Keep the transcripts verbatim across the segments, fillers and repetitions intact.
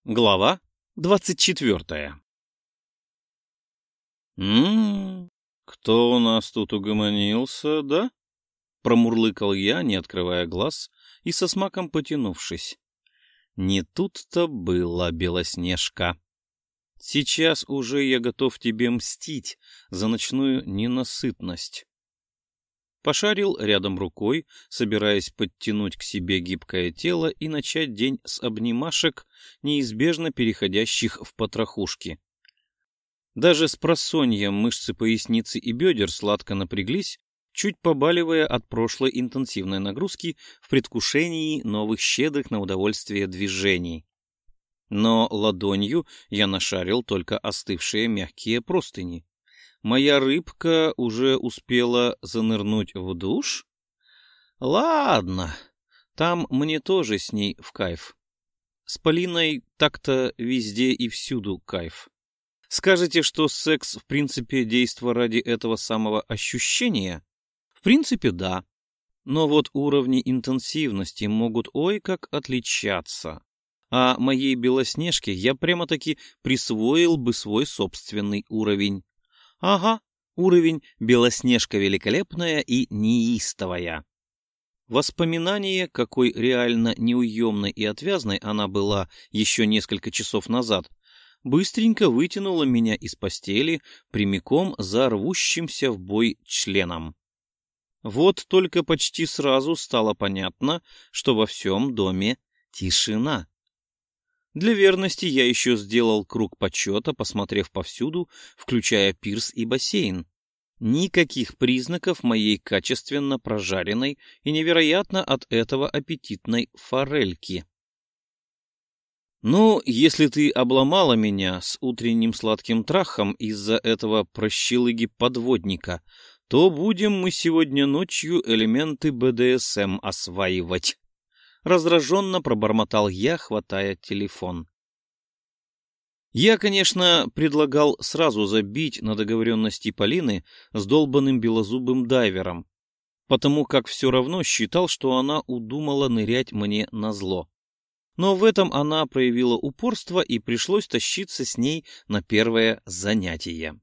Глава двадцать четвертая. «М-м, кто у нас тут угомонился, да?» — промурлыкал я, не открывая глаз и со смаком потянувшись. Не тут-то было, Белоснежка. Сейчас уже я готов тебе мстить за ночную ненасытность. Пошарил рядом рукой, собираясь подтянуть к себе гибкое тело и начать день с обнимашек, неизбежно переходящих в потрохушки. Даже с просонья мышцы поясницы и бедер сладко напряглись, чуть побаливая от прошлой интенсивной нагрузки в предвкушении новых щедрых на удовольствие движений. Но ладонью я нашарил только остывшие мягкие простыни. Моя рыбка уже успела занырнуть в душ? Ладно, там мне тоже с ней в кайф. С Полиной так-то везде и всюду кайф. Скажете, что секс в принципе действо ради этого самого ощущения? В принципе, да. Но вот уровни интенсивности могут ой как отличаться. А моей Белоснежке я прямо-таки присвоил бы свой собственный уровень. Ага, уровень Белоснежка великолепная и неистовая. Воспоминание, какой реально неуемной и отвязной она была еще несколько часов назад, быстренько вытянуло меня из постели прямиком за рвущимся в бой членом. Вот только почти сразу стало понятно, что во всем доме тишина. Для верности я еще сделал круг почета, посмотрев повсюду, включая пирс и бассейн. Никаких признаков моей качественно прожаренной и невероятно от этого аппетитной форельки. Ну, если ты обломала меня с утренним сладким трахом из-за этого прощелыги-подводника, то будем мы сегодня ночью элементы бэ дэ эс эм осваивать. Раздраженно пробормотал я, хватая телефон. Я, конечно, предлагал сразу забить на договоренности Полины с долбаным белозубым дайвером, потому как все равно считал, что она удумала нырять мне назло. Но в этом она проявила упорство, и пришлось тащиться с ней на первое занятие.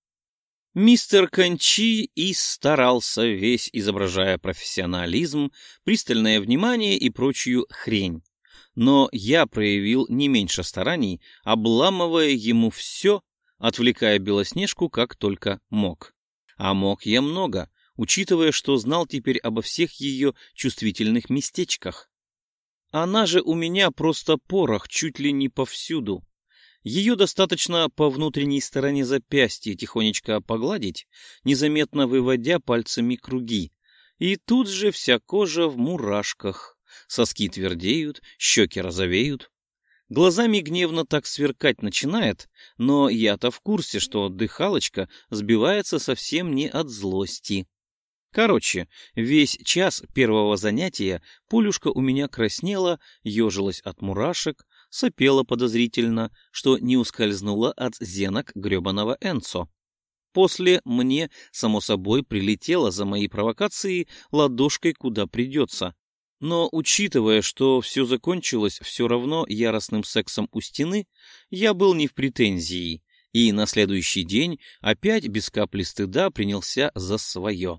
Мистер Кончи и старался весь, изображая профессионализм, пристальное внимание и прочую хрень. Но я проявил не меньше стараний, обламывая ему все, отвлекая Белоснежку как только мог. А мог я много, учитывая, что знал теперь обо всех ее чувствительных местечках. Она же у меня просто порох чуть ли не повсюду. Ее достаточно по внутренней стороне запястья тихонечко погладить, незаметно выводя пальцами круги. И тут же вся кожа в мурашках. Соски твердеют, щеки розовеют. Глазами гневно так сверкать начинает, но я-то в курсе, что дыхалочка сбивается совсем не от злости. Короче, весь час первого занятия Полюшка у меня краснела, ежилась от мурашек, сопела подозрительно, что не ускользнула от зенок гребаного Энцо. После мне, само собой, прилетело за мои провокации ладошкой куда придется. Но, учитывая, что все закончилось все равно яростным сексом у стены, я был не в претензии, и на следующий день опять без капли стыда принялся за свое.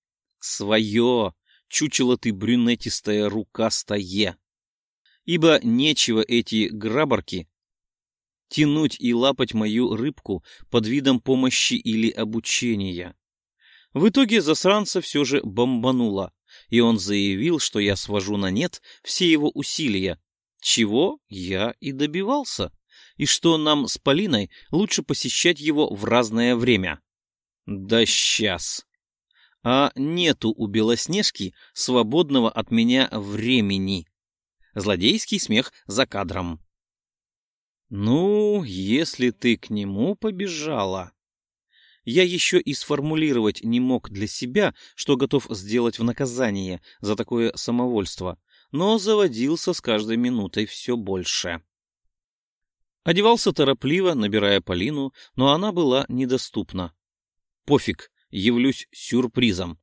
Свое, чучело ты брюнетистая рукастая. Ибо нечего эти грабарки тянуть и лапать мою рыбку под видом помощи или обучения. В итоге засранца все же бомбануло, и он заявил, что я свожу на нет все его усилия, чего я и добивался, и что нам с Полиной лучше посещать его в разное время. Да сейчас. А нету у Белоснежки свободного от меня времени. Злодейский смех за кадром. Ну, если ты к нему побежала. Я еще и сформулировать не мог для себя, что готов сделать в наказание за такое самовольство, но заводился с каждой минутой все больше. Одевался торопливо, набирая Полину, но она была недоступна. Пофиг, явлюсь сюрпризом.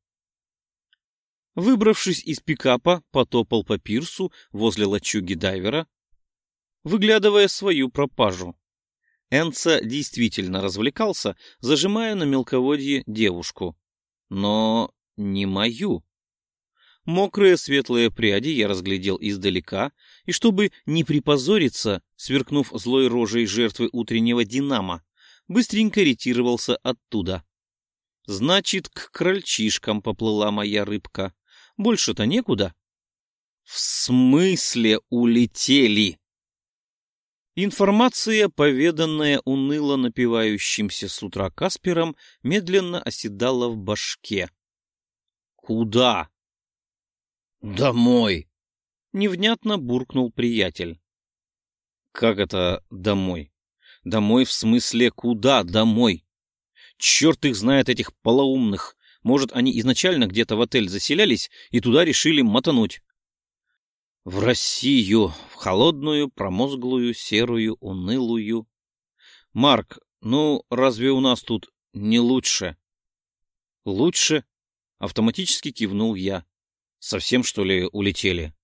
Выбравшись из пикапа, потопал по пирсу возле лачуги дайвера. выглядывая свою пропажу. Энца действительно развлекался, зажимая на мелководье девушку. Но не мою. Мокрые светлые пряди я разглядел издалека, и чтобы не припозориться, сверкнув злой рожей жертвы утреннего «Динамо», быстренько ретировался оттуда. Значит, к крольчишкам поплыла моя рыбка. Больше-то некуда. В смысле улетели? Информация, поведанная уныло напивающимся с утра Каспером, медленно оседала в башке. Куда? Домой! Невнятно буркнул приятель. Как это домой? Домой в смысле куда домой? Черт их знает, этих полоумных. Может, они изначально где-то в отель заселялись и туда решили мотануть. В Россию, в холодную, промозглую, серую, унылую. Марк, ну разве у нас тут не лучше? Лучше? Автоматически кивнул я. Совсем, что ли, улетели?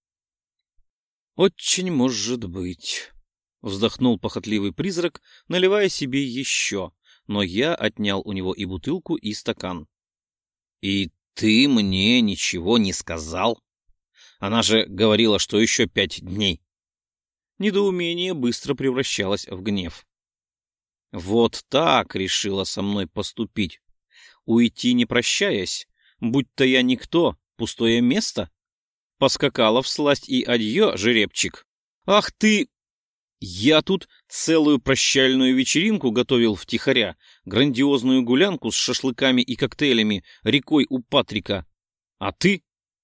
Очень может быть. Вздохнул похотливый призрак, наливая себе еще, но я отнял у него и бутылку, и стакан. И ты мне ничего не сказал? Она же говорила, что еще пять дней. Недоумение быстро превращалось в гнев. Вот так решила со мной поступить. Уйти не прощаясь, будь-то я никто, пустое место. Поскакала всласть и адьё, жеребчик. Ах ты! Я тут целую прощальную вечеринку готовил втихаря, грандиозную гулянку с шашлыками и коктейлями рекой у Патрика. А ты...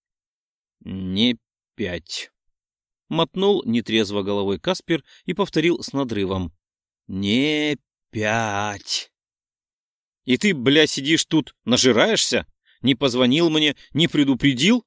Не пять. Мотнул нетрезво головой Каспер и повторил с надрывом. Не пять. И ты, бля, сидишь тут, нажираешься? Не позвонил мне, не предупредил?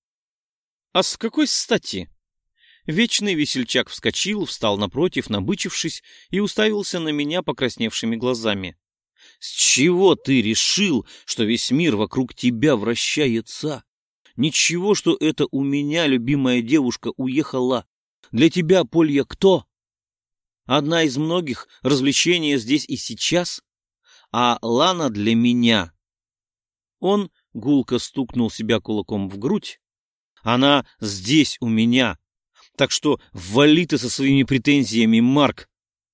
А с какой стати? Вечный весельчак вскочил, встал напротив, набычившись, и уставился на меня покрасневшими глазами. С чего ты решил, что весь мир вокруг тебя вращается? Ничего, что это у меня любимая девушка уехала. Для тебя, Полья, кто? Одна из многих, развлечения здесь и сейчас. А Лана для меня. Он гулко стукнул себя кулаком в грудь. Она здесь у меня. Так что вали ты со своими претензиями, Марк.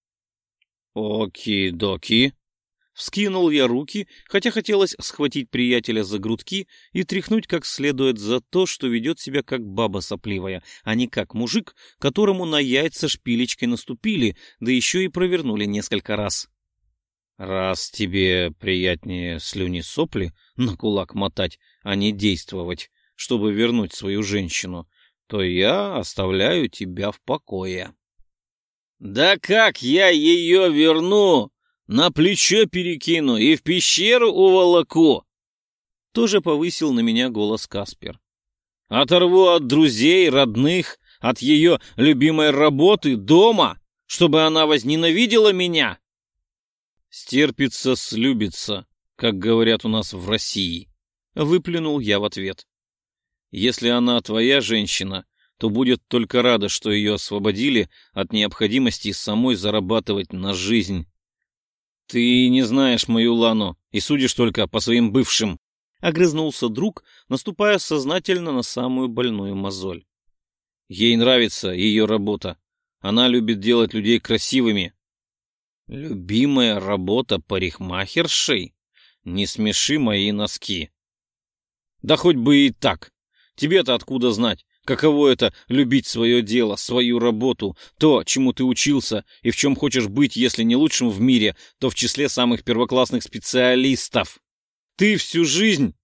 Оки-доки. Вскинул я руки, хотя хотелось схватить приятеля за грудки и тряхнуть как следует за то, что ведет себя как баба сопливая, а не как мужик, которому на яйца шпилечкой наступили, да еще и провернули несколько раз. Раз тебе приятнее слюни-сопли на кулак мотать, а не действовать, чтобы вернуть свою женщину, то я оставляю тебя в покое. Да как я ее верну? На плечо перекину и в пещеру уволоку. Тоже повысил на меня голос Каспер. Оторву от друзей, родных, от ее любимой работы, дома, чтобы она возненавидела меня. Стерпится, слюбится, как говорят у нас в России. Выплюнул я в ответ. Если она твоя женщина, то будет только рада, что ее освободили от необходимости самой зарабатывать на жизнь. Ты не знаешь мою Лану и судишь только по своим бывшим. Огрызнулся друг, наступая сознательно на самую больную мозоль. Ей нравится ее работа. Она любит делать людей красивыми. Любимая работа парикмахершей? Не смеши мои носки. Да хоть бы и так. Тебе-то откуда знать, каково это любить свое дело, свою работу, то, чему ты учился и в чем хочешь быть, если не лучшим в мире, то в числе самых первоклассных специалистов. Ты всю жизнь...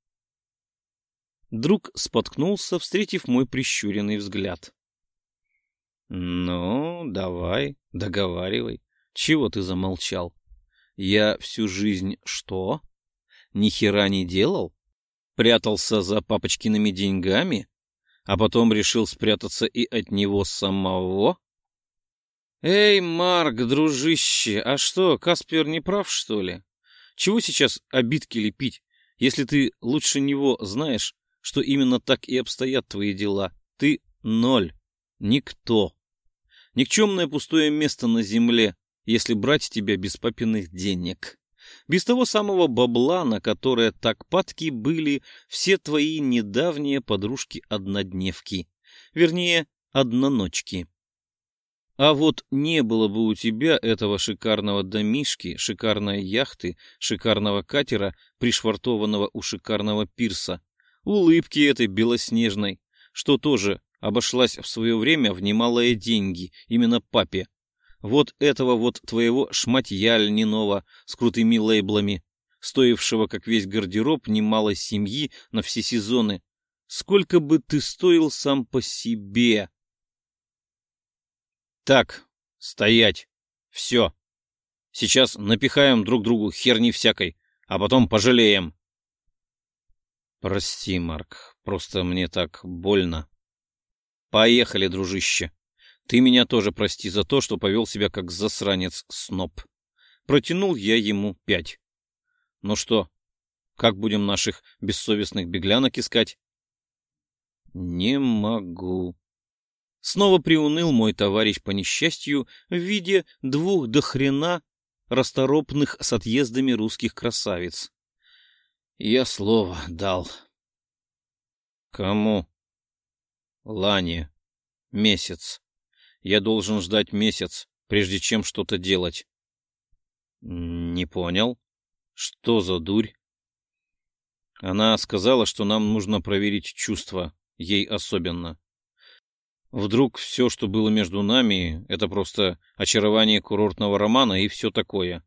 Друг споткнулся, встретив мой прищуренный взгляд. Ну, давай, договаривай. Чего ты замолчал? Я всю жизнь что? Ни хера не делал? Прятался за папочкиными деньгами? А потом решил спрятаться и от него самого? Эй, Марк, дружище, а что, Каспер не прав, что ли? Чего сейчас обидки лепить, если ты лучше него знаешь, что именно так и обстоят твои дела? Ты ноль, никто. Никчемное пустое место на земле, если брать с тебя без папиных денег. Без того самого бабла, на которое так падки были все твои недавние подружки-однодневки. Вернее, одноночки. А вот не было бы у тебя этого шикарного домишки, шикарной яхты, шикарного катера, пришвартованного у шикарного пирса, улыбки этой белоснежной, что тоже обошлась в свое время в немалые деньги именно папе. Вот этого вот твоего шматья льняного с крутыми лейблами, стоившего, как весь гардероб, немалой семьи на все сезоны. Сколько бы ты стоил сам по себе? Так, стоять. Все. Сейчас напихаем друг другу херни всякой, а потом пожалеем. Прости, Марк, просто мне так больно. Поехали, дружище. Ты меня тоже прости за то, что повел себя как засранец-сноб. Протянул я ему пять. Ну что, как будем наших бессовестных беглянок искать? Не могу. Снова приуныл мой товарищ по несчастью в виде двух дохрена расторопных с отъездами русских красавиц. Я слово дал. Кому? Лане. Месяц. Я должен ждать месяц, прежде чем что-то делать. Не понял. Что за дурь? Она сказала, что нам нужно проверить чувства, ей особенно. Вдруг все, что было между нами, это просто очарование курортного романа и все такое.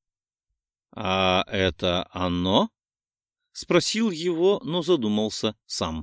А это оно? Спросил его, но задумался сам.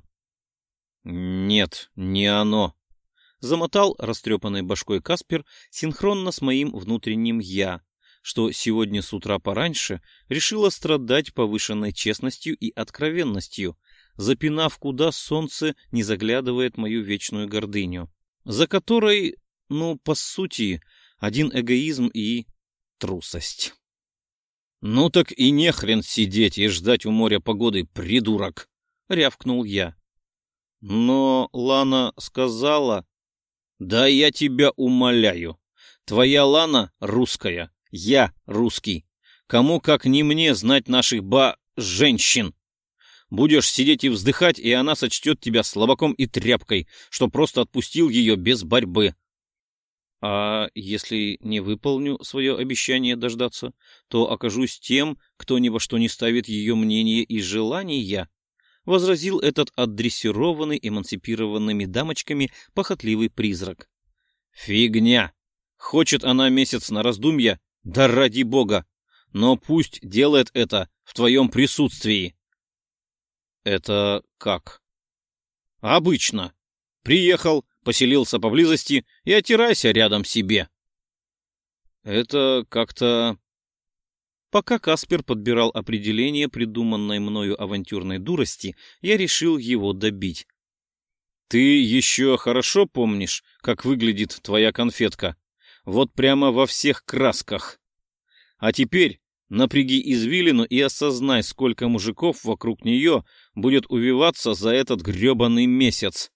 Нет, не оно. Замотал растрепанной башкой Каспер синхронно с моим внутренним «я», что сегодня с утра пораньше решила страдать повышенной честностью и откровенностью, запинав, куда солнце не заглядывает мою вечную гордыню, за которой, ну, по сути, один эгоизм и трусость. «Ну так и нехрен сидеть и ждать у моря погоды, придурок!» — рявкнул я. «Но Лана сказала...» «Да я тебя умоляю. Твоя Лана русская, я русский. Кому, как не мне, знать наших ба-женщин? Будешь сидеть и вздыхать, и она сочтет тебя слабаком и тряпкой, что просто отпустил ее без борьбы. А если не выполню свое обещание дождаться, то окажусь тем, кто ни во что не ставит ее мнение и желания», — возразил этот отдрессированный эмансипированными дамочками похотливый призрак. «Фигня! Хочет она месяц на раздумья? Да ради бога! Но пусть делает это в твоем присутствии!» «Это как?» «Обычно. Приехал, поселился поблизости и отирайся рядом себе». «Это как-то...» Пока Каспер подбирал определение придуманной мною авантюрной дурости, я решил его добить. «Ты еще хорошо помнишь, как выглядит твоя конфетка? Вот прямо во всех красках. А теперь напряги извилину и осознай, сколько мужиков вокруг нее будет увиваться за этот гребаный месяц».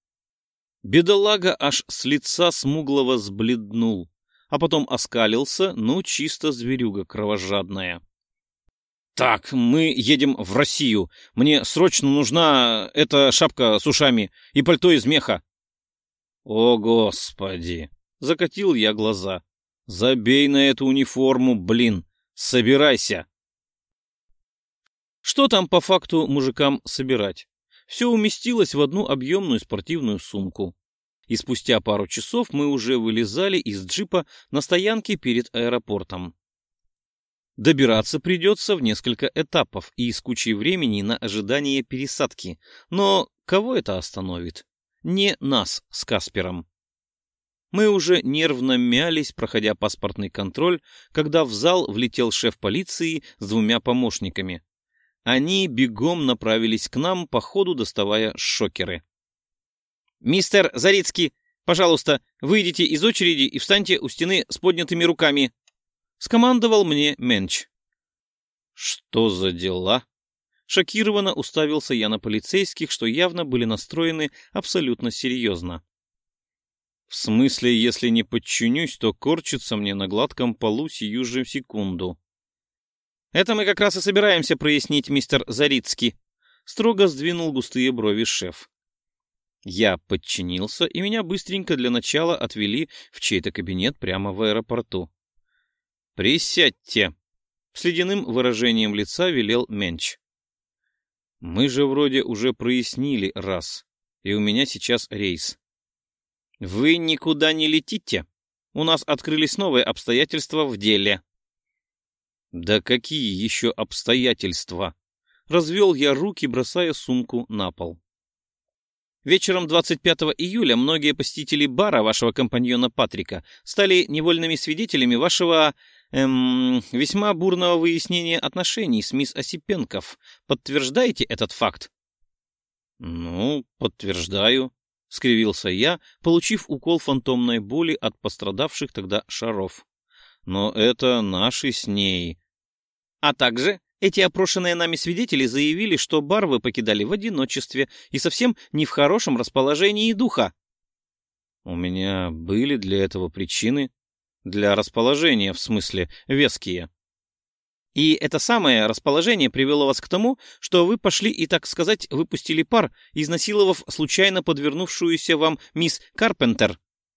Бедолага аж с лица смуглого сбледнул, а потом оскалился, ну, чисто зверюга кровожадная. «Так, мы едем в Россию. Мне срочно нужна эта шапка с ушами и пальто из меха». «О, Господи!» — закатил я глаза. «Забей на эту униформу, блин! Собирайся!» Что там по факту мужикам собирать? Все уместилось в одну объемную спортивную сумку. И спустя пару часов мы уже вылезали из джипа на стоянке перед аэропортом. Добираться придется в несколько этапов и с кучей времени на ожидание пересадки. Но кого это остановит? Не нас с Каспером. Мы уже нервно мялись, проходя паспортный контроль, когда в зал влетел шеф полиции с двумя помощниками. Они бегом направились к нам, по ходу доставая шокеры. «Мистер Зарицкий, пожалуйста, выйдите из очереди и встаньте у стены с поднятыми руками», — скомандовал мне Менч. «Что за дела?» Шокированно уставился я на полицейских, что явно были настроены абсолютно серьезно. В смысле, если не подчинюсь, то корчится мне на гладком полу сию же секунду. Это мы как раз и собираемся прояснить, мистер Зарицкий. Строго сдвинул густые брови шеф. Я подчинился, и меня быстренько для начала отвели в чей-то кабинет прямо в аэропорту. «Присядьте!» — с ледяным выражением лица велел Менч. «Мы же вроде уже прояснили раз, и у меня сейчас рейс». «Вы никуда не летите. У нас открылись новые обстоятельства в деле». «Да какие еще обстоятельства?» Развел я руки, бросая сумку на пол. Вечером двадцать пятого июля многие посетители бара вашего компаньона Патрика стали невольными свидетелями вашего эм, весьма бурного выяснения отношений с мисс Осипенков. Подтверждаете этот факт? «Ну, подтверждаю», — скривился я, получив укол фантомной боли от пострадавших тогда шаров. «Но это наши с ней». А также эти опрошенные нами свидетели заявили, что бар вы покидали в одиночестве и совсем не в хорошем расположении духа. У меня были для этого причины. Для расположения, в смысле, веские. И это самое расположение привело вас к тому, что вы пошли и, так сказать, выпустили пар, изнасиловав случайно подвернувшуюся вам мисс Карпентер.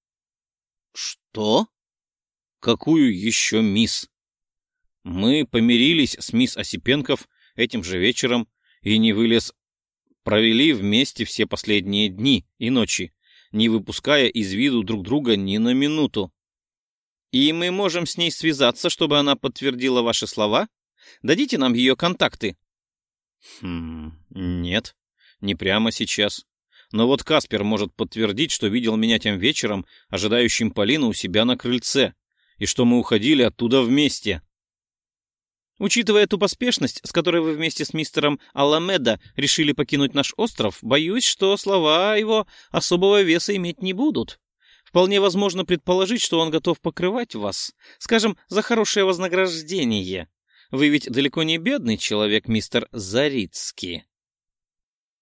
Что? Какую еще мисс? Мы помирились с мисс Осипенков этим же вечером и не вылез... Провели вместе все последние дни и ночи, не выпуская из виду друг друга ни на минуту. И мы можем с ней связаться, чтобы она подтвердила ваши слова? Дадите нам ее контакты? Хм, нет, не прямо сейчас. Но вот Каспер может подтвердить, что видел меня тем вечером, ожидающим Полину у себя на крыльце, и что мы уходили оттуда вместе. Учитывая ту поспешность, с которой вы вместе с мистером Аламедо решили покинуть наш остров, боюсь, что слова его особого веса иметь не будут. Вполне возможно предположить, что он готов покрывать вас, скажем, за хорошее вознаграждение. Вы ведь далеко не бедный человек, мистер Зарицкий.